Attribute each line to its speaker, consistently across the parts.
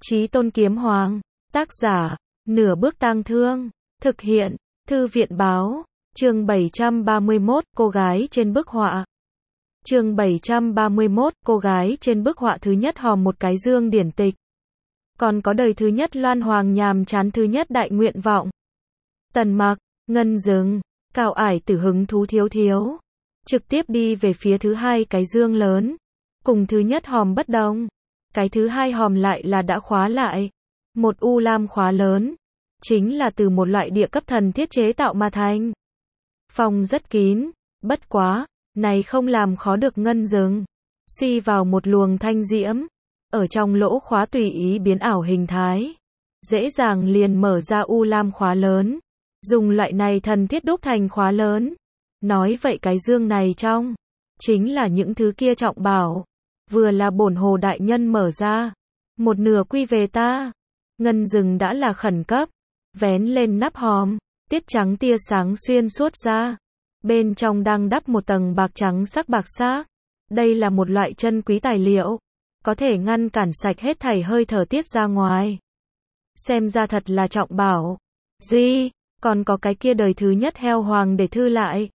Speaker 1: Chí Tôn Kiếm Hoàng. Tác giả, Nửa Bước Tang Thương. Thực hiện, Thư viện báo. Chương 731, cô gái trên bức họa. Chương 731, cô gái trên bức họa thứ nhất hòm một cái dương điển tịch. Còn có đời thứ nhất Loan Hoàng nhàm chán thứ nhất đại nguyện vọng. Tần Mặc, Ngân Dừng, Cao Ải Tử hứng thú thiếu thiếu. Trực tiếp đi về phía thứ hai cái dương lớn. Cùng thứ nhất hòm bất đồng. Cái thứ hai hòm lại là đã khóa lại. Một u lam khóa lớn. Chính là từ một loại địa cấp thần thiết chế tạo mà thành. Phòng rất kín, bất quá, này không làm khó được Ngân Dừng. Suy vào một luồng thanh diễm. Ở trong lỗ khóa tùy ý biến ảo hình thái. Dễ dàng liền mở ra u lam khóa lớn. Dùng loại này thần thiết đúc thành khóa lớn. Nói vậy cái dương này trong. Chính là những thứ kia trọng bảo. Vừa là bổn hồ đại nhân mở ra. Một nửa quy về ta. Ngân Dừng đã là khẩn cấp. Vén lên nắp hòm. Tiết trắng tia sáng xuyên suốt ra. Bên trong đang đắp một tầng bạc trắng sắc bạc xác. Đây là một loại chân quý tài liệu. Có thể ngăn cản sạch hết thảy hơi thở tiết ra ngoài. Xem ra thật là trọng bảo. Gì, còn có cái kia đời thứ nhất heo hoàng để thư lại.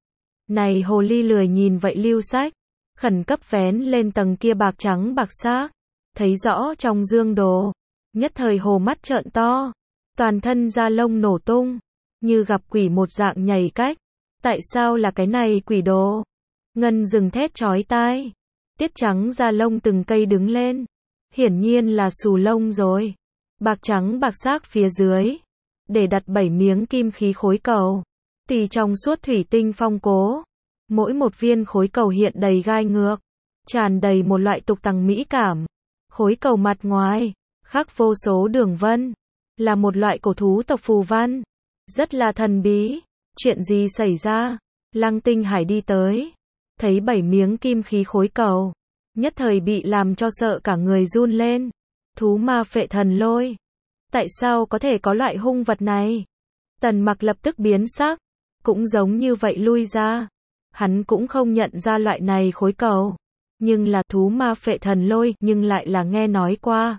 Speaker 1: Này hồ ly lười nhìn vậy lưu sách. Khẩn cấp vén lên tầng kia bạc trắng bạc xác. Thấy rõ trong dương đồ. Nhất thời hồ mắt trợn to. Toàn thân da lông nổ tung. Như gặp quỷ một dạng nhảy cách. Tại sao là cái này quỷ đồ? Ngân Dừng thét chói tai. Tiết trắng da lông từng cây đứng lên. Hiển nhiên là xù lông rồi. Bạc trắng bạc xác phía dưới. Để đặt 7 miếng kim khí khối cầu. Tùy trong suốt thủy tinh phong cố. Mỗi một viên khối cầu hiện đầy gai ngược. Tràn đầy một loại tục tằng mỹ cảm. Khối cầu mặt ngoài. Khắc vô số đường vân. Là một loại cổ thú tộc phù văn. Rất là thần bí. Chuyện gì xảy ra? Lăng Tinh Hải đi tới. Thấy 7 miếng kim khí khối cầu. Nhất thời bị làm cho sợ cả người run lên. Thú ma phệ thần lôi. Tại sao có thể có loại hung vật này? Tần Mặc lập tức biến sắc. Cũng giống như vậy lui ra. Hắn cũng không nhận ra loại này khối cầu. Nhưng là thú ma phệ thần lôi, nhưng lại là nghe nói qua.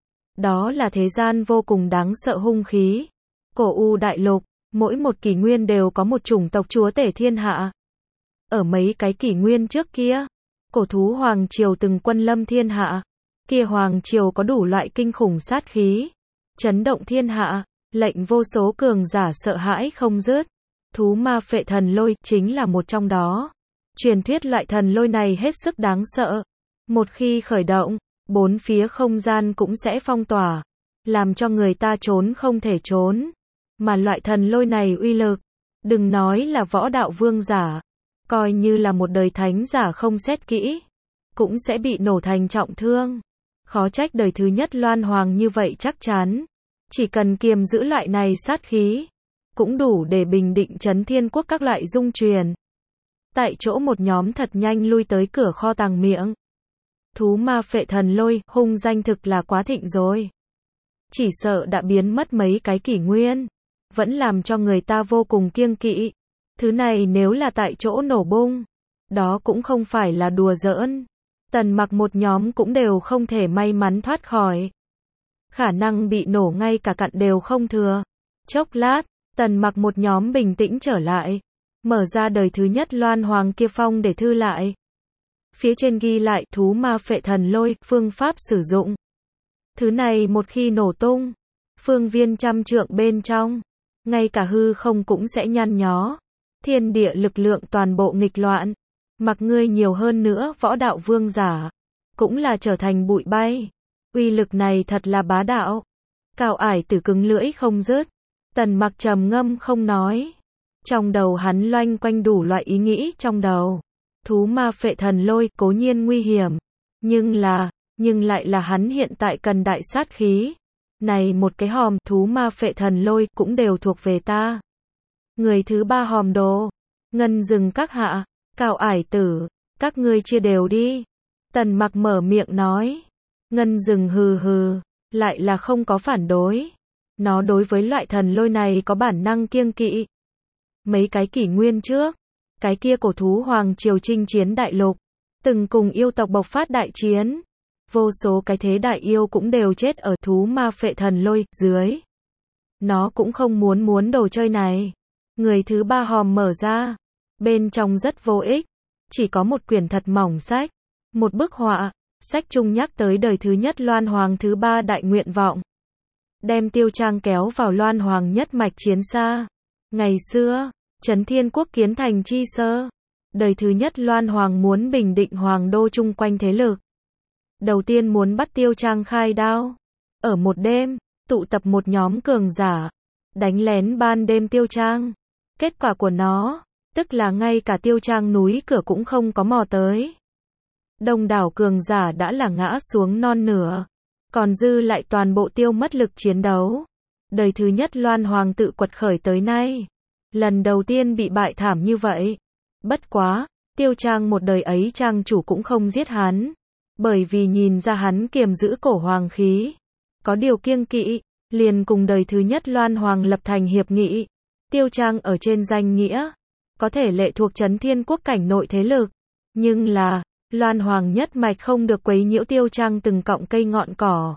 Speaker 1: Đó là thế gian vô cùng đáng sợ hung khí. Cổ U đại lục, mỗi một kỷ nguyên đều có một chủng tộc chúa tể thiên hạ. Ở mấy cái kỷ nguyên trước kia, cổ thú hoàng triều từng quân lâm thiên hạ. Kia hoàng triều có đủ loại kinh khủng sát khí, chấn động thiên hạ, lệnh vô số cường giả sợ hãi không dứt. Thú ma phệ thần lôi chính là một trong đó. Truyền thuyết loại thần lôi này hết sức đáng sợ. Một khi khởi động, bốn phía không gian cũng sẽ phong tỏa, làm cho người ta trốn không thể trốn. Mà loại thần lôi này uy lực, đừng nói là võ đạo vương giả, coi như là một đời thánh giả không xét kỹ, cũng sẽ bị nổ thành trọng thương. Khó trách đời thứ nhất Loan Hoàng như vậy chắc chắn. Chỉ cần kiềm giữ loại này sát khí, cũng đủ để bình định chấn thiên quốc các loại dung truyền. Tại chỗ một nhóm thật nhanh lui tới cửa kho tàng miệng. Thú ma phệ thần lôi, hung danh thực là quá thịnh rồi. Chỉ sợ đã biến mất mấy cái kỷ nguyên. Vẫn làm cho người ta vô cùng kiêng kỵ. Thứ này nếu là tại chỗ nổ bung, đó cũng không phải là đùa giỡn. Tần Mặc một nhóm cũng đều không thể may mắn thoát khỏi. Khả năng bị nổ ngay cả cặn đều không thừa. Chốc lát, Tần Mặc một nhóm bình tĩnh trở lại. Mở ra đời thứ nhất Loan Hoàng kia phong để thư lại. Phía trên ghi lại thú ma phệ thần lôi, phương pháp sử dụng. Thứ này một khi nổ tung, phương viên trăm trượng bên trong, ngay cả hư không cũng sẽ nhăn nhó. Thiên địa lực lượng toàn bộ nghịch loạn. Mặc ngươi nhiều hơn nữa võ đạo vương giả, cũng là trở thành bụi bay. Uy lực này thật là bá đạo. Cao Ải Tử cứng lưỡi không dứt. Tần Mặc trầm ngâm không nói. Trong đầu hắn loanh quanh đủ loại ý nghĩ trong đầu. Thú ma phệ thần lôi cố nhiên nguy hiểm. Nhưng lại là hắn hiện tại cần đại sát khí. Này một cái hòm thú ma phệ thần lôi cũng đều thuộc về ta. Người thứ ba hòm đồ. Ngân Dừng các hạ, Cao Ải Tử, các ngươi chia đều đi. Tần Mặc mở miệng nói. Ngân Dừng hừ hừ, lại là không có phản đối. Nó đối với loại thần lôi này có bản năng kiêng kỵ. Mấy cái kỷ nguyên trước, cái kia cổ thú hoàng triều chinh chiến đại lục, từng cùng yêu tộc bộc phát đại chiến. Vô số cái thế đại yêu cũng đều chết ở thú ma phệ thần lôi dưới. Nó cũng không muốn đồ chơi này. Người thứ ba hòm mở ra. Bên trong rất vô ích. Chỉ có một quyển thật mỏng sách. Một bức họa. Sách chung nhắc tới đời thứ nhất Loan Hoàng thứ ba đại nguyện vọng. Đem Tiêu Trang kéo vào Loan Hoàng nhất mạch chiến xa. Ngày xưa, Trấn Thiên Quốc kiến thành chi sơ. Đời thứ nhất Loan Hoàng muốn bình định hoàng đô chung quanh thế lực. Đầu tiên muốn bắt Tiêu Trang khai đao. Ở một đêm, tụ tập một nhóm cường giả. Đánh lén ban đêm Tiêu Trang. Kết quả của nó, tức là ngay cả Tiêu Trang núi cửa cũng không có mò tới. Đông đảo cường giả đã là ngã xuống non nửa. Còn dư lại toàn bộ tiêu mất lực chiến đấu. Đời thứ nhất Loan Hoàng tự quật khởi tới nay. Lần đầu tiên bị bại thảm như vậy. Bất quá, Tiêu Trang một đời ấy trang chủ cũng không giết hắn. Bởi vì nhìn ra hắn kiềm giữ cổ hoàng khí. Có điều kiêng kỵ, liền cùng đời thứ nhất Loan Hoàng lập thành hiệp nghị. Tiêu Trang ở trên danh nghĩa, có thể lệ thuộc Trấn Thiên Quốc cảnh nội thế lực. Nhưng là, Loan Hoàng nhất mạch không được quấy nhiễu Tiêu Trang từng cọng cây ngọn cỏ.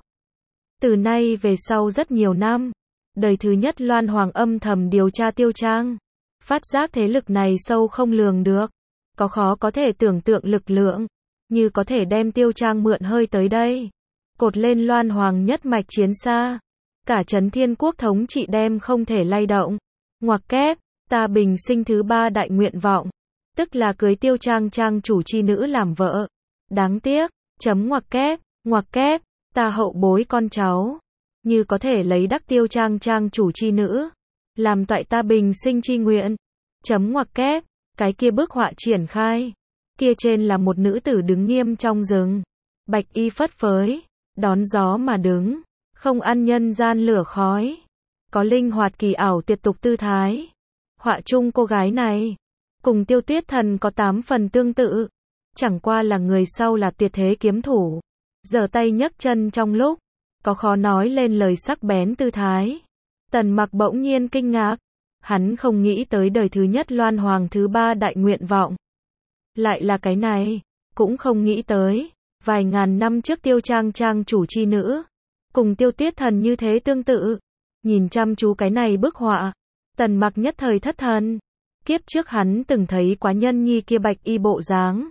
Speaker 1: Từ nay về sau rất nhiều năm, đời thứ nhất Loan Hoàng âm thầm điều tra Tiêu Trang. Phát giác thế lực này sâu không lường được. Có khó có thể tưởng tượng lực lượng. Như có thể đem Tiêu Trang mượn hơi tới đây. Cột lên Loan Hoàng nhất mạch chiến xa. Cả Trấn Thiên Quốc thống trị đem không thể lay động. Ngoặc kép, ta bình sinh thứ ba đại nguyện vọng. Tức là cưới Tiêu Trang trang chủ chi nữ làm vợ. Đáng tiếc, chấm ngoặc kép, ta hậu bối con cháu. Như có thể lấy đắc Tiêu Trang trang chủ chi nữ. Làm tại ta bình sinh chi nguyện. Chấm ngoặc kép, cái kia bức họa triển khai. Kia trên là một nữ tử đứng nghiêm trong rừng. Bạch y phất phới, đón gió mà đứng. Không ăn nhân gian lửa khói. Có linh hoạt kỳ ảo tuyệt tục tư thái. Họa chung cô gái này cùng Tiêu Tuyết Thần có 8 phần tương tự. Chẳng qua là người sau là tuyệt thế kiếm thủ. Giở tay nhấc chân trong lúc. Có khó nói lên lời sắc bén tư thái. Tần Mặc bỗng nhiên kinh ngạc. Hắn không nghĩ tới đời thứ nhất Loan Hoàng thứ ba đại nguyện vọng. Lại là cái này. Cũng không nghĩ tới. Vài ngàn năm trước Tiêu Trang trang chủ chi nữ. Cùng Tiêu Tuyết Thần như thế tương tự. Nhìn chăm chú cái này bức họa. Tần Mặc nhất thời thất thần. Kiếp trước hắn từng thấy quá nhân nhi kia bạch y bộ dáng.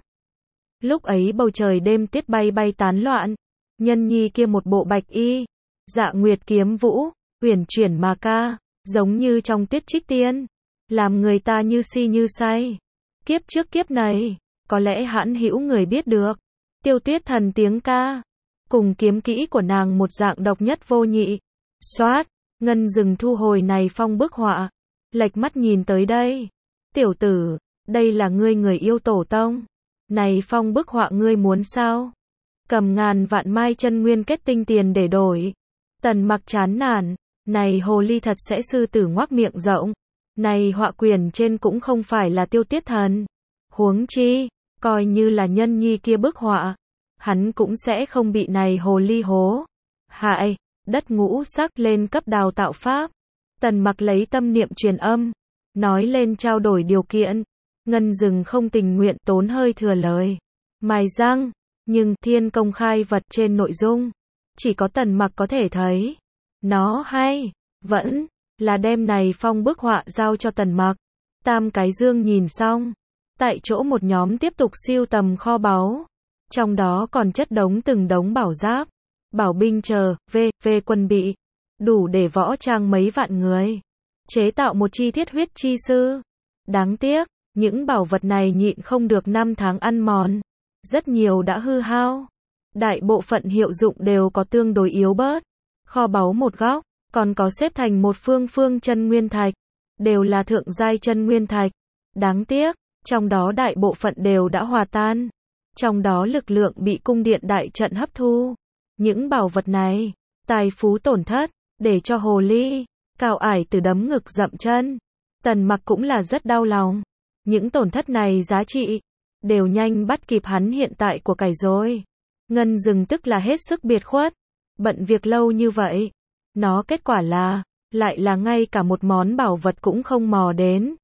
Speaker 1: Lúc ấy bầu trời đêm tiết bay tán loạn. Nhân nhi kia một bộ bạch y. Dạ nguyệt kiếm vũ, uyển chuyển mà ca. Giống như trong Tuyết Trích Tiên. Làm người ta như si như say. Kiếp trước kiếp này, có lẽ hãn hữu người biết được. Tiêu Tuyết Thần tiếng ca. Cùng kiếm kỹ của nàng một dạng độc nhất vô nhị. Xoát, Ngân Dừng thu hồi này phong bức họa. Lệch mắt nhìn tới đây. Tiểu tử, đây là ngươi người yêu tổ tông. Này phong bức họa ngươi muốn sao? Cầm ngàn vạn mai chân nguyên kết tinh tiền để đổi. Tần Mặc chán nản. Này hồ ly thật sẽ sư tử ngoác miệng rộng. Này họa quyển trên cũng không phải là Tiêu Tuyết Thần. Huống chi, coi như là nhân nhi kia bức họa. Hắn cũng sẽ không bị này hồ ly hố. Hại, đất ngũ sắc lên cấp đào tạo pháp. Tần Mặc lấy tâm niệm truyền âm. Nói lên trao đổi điều kiện. Ngân Dừng không tình nguyện tốn hơi thừa lời. Mài răng. Nhưng thiên công khai vật trên nội dung. Chỉ có Tần Mặc có thể thấy. Nó hay. Vẫn là đem này phong bức họa giao cho Tần Mặc. Tam cái dương nhìn xong. Tại chỗ một nhóm tiếp tục siêu tầm kho báu. Trong đó còn chất đống từng đống bảo giáp. Bảo binh chờ, về quân bị. Đủ để võ trang mấy vạn người. Chế tạo một chi thiết huyết chi sư. Đáng tiếc, những bảo vật này nhịn không được 5 tháng ăn mòn. Rất nhiều đã hư hao. Đại bộ phận hiệu dụng đều có tương đối yếu bớt. Kho báu một góc, còn có xếp thành một phương chân nguyên thạch. Đều là thượng giai chân nguyên thạch. Đáng tiếc, trong đó đại bộ phận đều đã hòa tan. Trong đó lực lượng bị cung điện đại trận hấp thu. Những bảo vật này, tài phú tổn thất, để cho hồ ly, Cao Ải Tử đấm ngực dậm chân. Tần Mặc cũng là rất đau lòng. Những tổn thất này giá trị, đều nhanh bắt kịp hắn hiện tại của cải rồi. Ngân Dừng tức là hết sức biệt khuất. Bận việc lâu như vậy. Nó kết quả là, lại là ngay cả một món bảo vật cũng không mò đến.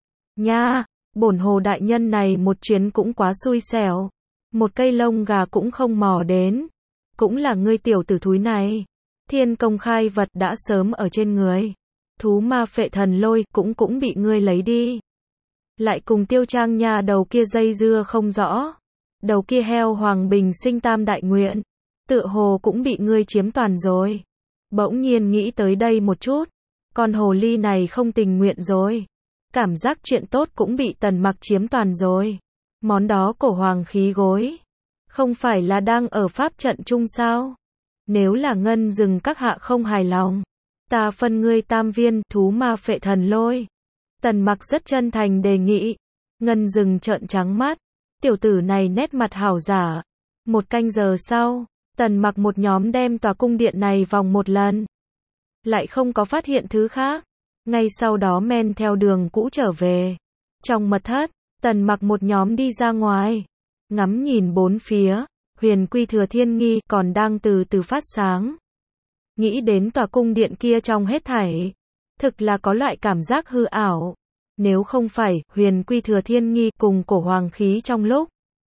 Speaker 1: Nha, bổn hồ đại nhân này một chuyến cũng quá xui xẻo. Một cây lông gà cũng không mò đến. cũng là ngươi tiểu tử thúi này. Thiên công khai vật đã sớm ở trên người. Thú ma phệ thần lôi cũng bị ngươi lấy đi. Lại cùng Tiêu Trang nhà đầu kia dây dưa không rõ. Đầu kia heo hoàng bình sinh tam đại nguyện. Tựa hồ cũng bị ngươi chiếm toàn rồi. Bỗng nhiên nghĩ tới đây một chút. Con hồ ly này không tình nguyện rồi. Cảm giác chuyện tốt cũng bị Tần Mặc chiếm toàn rồi. Món đó cổ hoàng khí gối. Không phải là đang ở pháp trận chung sao? Nếu là ngân rừng các hạ không hài lòng. Ta phân ngươi tam viên thú ma phệ thần lôi. Tần Mặc rất chân thành đề nghị. Ngân rừng trợn trắng mắt. Tiểu tử này nét mặt hảo giả. Một canh giờ sau, Tần Mặc một nhóm đem tòa cung điện này vòng một lần. Lại không có phát hiện thứ khác. Ngay sau đó men theo đường cũ trở về. Trong mật thất, Tần Mặc một nhóm đi ra ngoài. Ngắm nhìn bốn phía, Huyền Quy Thừa Thiên Nghi còn đang từ từ phát sáng. Nghĩ đến tòa cung điện kia trong hết thảy. Thực là có loại cảm giác hư ảo. Nếu không phải Huyền Quy Thừa Thiên Nghi cùng cổ hoàng khí trong lúc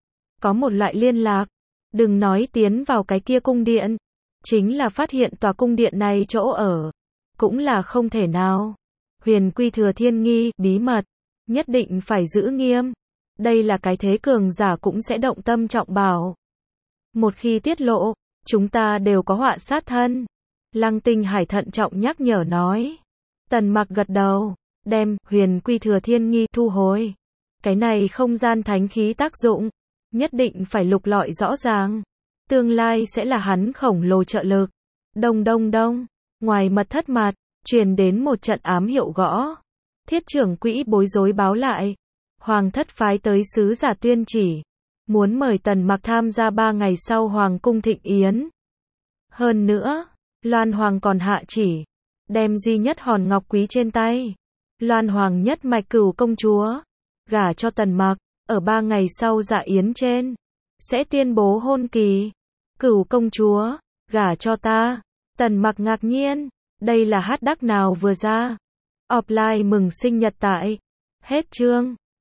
Speaker 1: có một loại liên lạc. Đừng nói tiến vào cái kia cung điện. Chính là phát hiện tòa cung điện này chỗ ở. Cũng là không thể nào. Huyền Quy Thừa Thiên Nghi, bí mật. Nhất định phải giữ nghiêm. Đây là cái thế cường giả cũng sẽ động tâm trọng bảo. Một khi tiết lộ, chúng ta đều có họa sát thân. Lăng Tinh Hải thận trọng nhắc nhở nói. Tần Mặc gật đầu, đem Huyền Quy Thừa Thiên Nghi thu hồi. Cái này không gian thánh khí tác dụng, nhất định phải lục lọi rõ ràng. Tương lai sẽ là hắn khổng lồ trợ lực. Đông đông đông, ngoài mật thất mặt, truyền đến một trận ám hiệu gõ. Thiết trưởng quỹ bối rối báo lại. Hoàng thất phái tới sứ giả tuyên chỉ. Muốn mời Tần Mặc tham gia 3 ngày sau Hoàng cung thịnh yến. Hơn nữa, Loan Hoàng còn hạ chỉ. Đem duy nhất hòn ngọc quý trên tay. Loan Hoàng nhất mạch Cửu công chúa. Gả cho Tần Mặc. Ở 3 ngày sau dạ yến trên. Sẽ tuyên bố hôn kỳ. Cửu công chúa. Gả cho ta. Tần Mặc ngạc nhiên. Đây là hát đắc nào vừa ra. Offline mừng sinh nhật tại. Hết chương.